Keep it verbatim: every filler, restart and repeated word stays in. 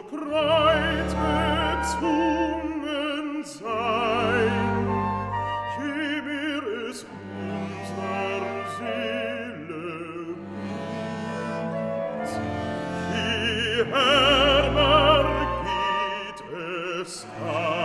Kreuz gezwungen sein, je mehr es unser Seele ruht, je ärmer geht es an.